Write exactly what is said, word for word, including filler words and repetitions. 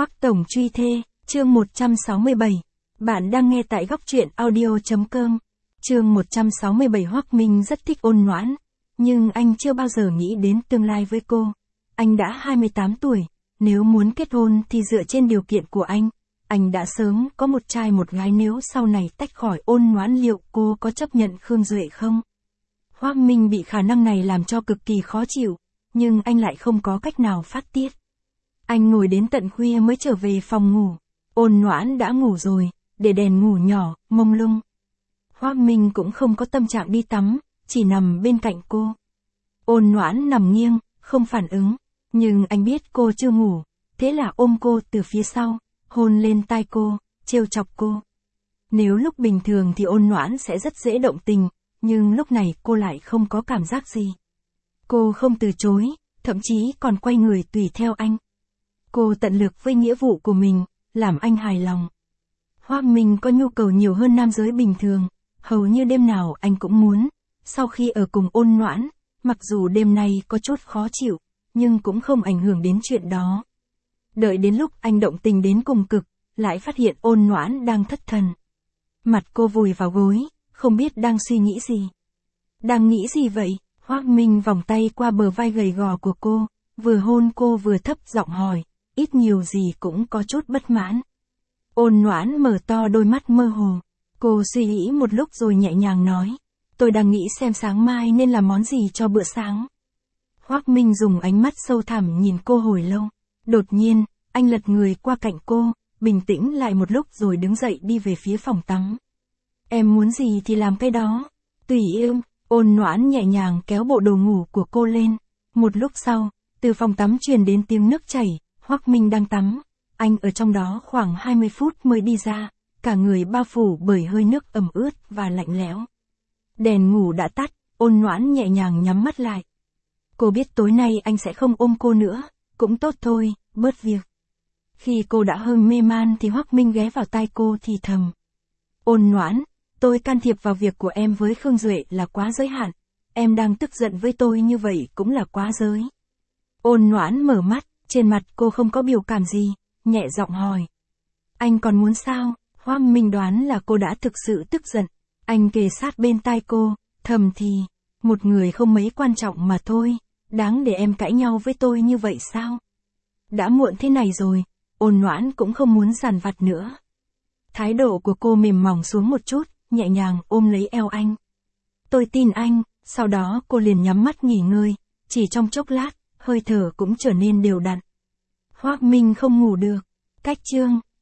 Hoắc Tổng truy thê, chương một trăm sáu mươi bảy. Bạn đang nghe tại góc truyện audio chấm com. Chương một trăm sáu mươi bảy. Hoắc Minh rất thích Ôn Noãn, nhưng anh chưa bao giờ nghĩ đến tương lai với cô. Anh đã hai mươi tám tuổi, nếu muốn kết hôn thì dựa trên điều kiện của anh. Anh đã sớm có một trai một gái, nếu sau này tách khỏi Ôn Noãn liệu cô có chấp nhận Khương Duệ không? Hoắc Minh bị khả năng này làm cho cực kỳ khó chịu, nhưng anh lại không có cách nào phát tiết. Anh ngồi đến tận khuya mới trở về phòng ngủ. Ôn Noãn đã ngủ rồi, để đèn ngủ nhỏ, mông lung. Hoắc Minh cũng không có tâm trạng đi tắm, chỉ nằm bên cạnh cô. Ôn Noãn nằm nghiêng, không phản ứng, nhưng anh biết cô chưa ngủ, thế là ôm cô từ phía sau, hôn lên tai cô, trêu chọc cô. Nếu lúc bình thường thì Ôn Noãn sẽ rất dễ động tình, nhưng lúc này cô lại không có cảm giác gì. Cô không từ chối, thậm chí còn quay người tùy theo anh. Cô tận lực với nghĩa vụ của mình, làm anh hài lòng. Hoắc Minh có nhu cầu nhiều hơn nam giới bình thường, hầu như đêm nào anh cũng muốn. Sau khi ở cùng Ôn Noãn, mặc dù đêm nay có chút khó chịu, nhưng cũng không ảnh hưởng đến chuyện đó. Đợi đến lúc anh động tình đến cùng cực, lại phát hiện Ôn Noãn đang thất thần. Mặt cô vùi vào gối, không biết đang suy nghĩ gì. Đang nghĩ gì vậy? Hoắc Minh vòng tay qua bờ vai gầy gò của cô, vừa hôn cô vừa thấp giọng hỏi, ít nhiều gì cũng có chút bất mãn. Ôn Noãn mở to đôi mắt mơ hồ. Cô suy nghĩ một lúc rồi nhẹ nhàng nói, tôi đang nghĩ xem sáng mai nên làm món gì cho bữa sáng. Hoắc Minh dùng ánh mắt sâu thẳm nhìn cô hồi lâu. Đột nhiên, anh lật người qua cạnh cô, bình tĩnh lại một lúc rồi đứng dậy đi về phía phòng tắm. Em muốn gì thì làm cái đó. Tùy em. Ôn Noãn nhẹ nhàng kéo bộ đồ ngủ của cô lên. Một lúc sau, từ phòng tắm truyền đến tiếng nước chảy. Hoắc Minh đang tắm. Anh ở trong đó khoảng hai mươi phút mới đi ra, cả người bao phủ bởi hơi nước ẩm ướt và lạnh lẽo. Đèn ngủ đã tắt, Ôn Noãn nhẹ nhàng nhắm mắt lại. Cô biết tối nay anh sẽ không ôm cô nữa, cũng tốt thôi, bớt việc. Khi cô đã hơi mê man thì Hoắc Minh ghé vào tai cô thì thầm. Ôn Noãn, tôi can thiệp vào việc của em với Khương Duệ là quá giới hạn. Em đang tức giận với tôi như vậy cũng là quá giới. Ôn Noãn mở mắt, trên mặt cô không có biểu cảm gì, nhẹ giọng hỏi. Anh còn muốn sao? Hoắc Minh đoán là cô đã thực sự tức giận. Anh kề sát bên tai cô, thầm thì, một người không mấy quan trọng mà thôi, đáng để em cãi nhau với tôi như vậy sao? Đã muộn thế này rồi, Ôn Noãn cũng không muốn dằn vặt nữa. Thái độ của cô mềm mỏng xuống một chút, nhẹ nhàng ôm lấy eo anh. Tôi tin anh, sau đó cô liền nhắm mắt nghỉ ngơi, chỉ trong chốc lát, hơi thở cũng trở nên đều đặn. Hoắc Minh không ngủ được. Cách chương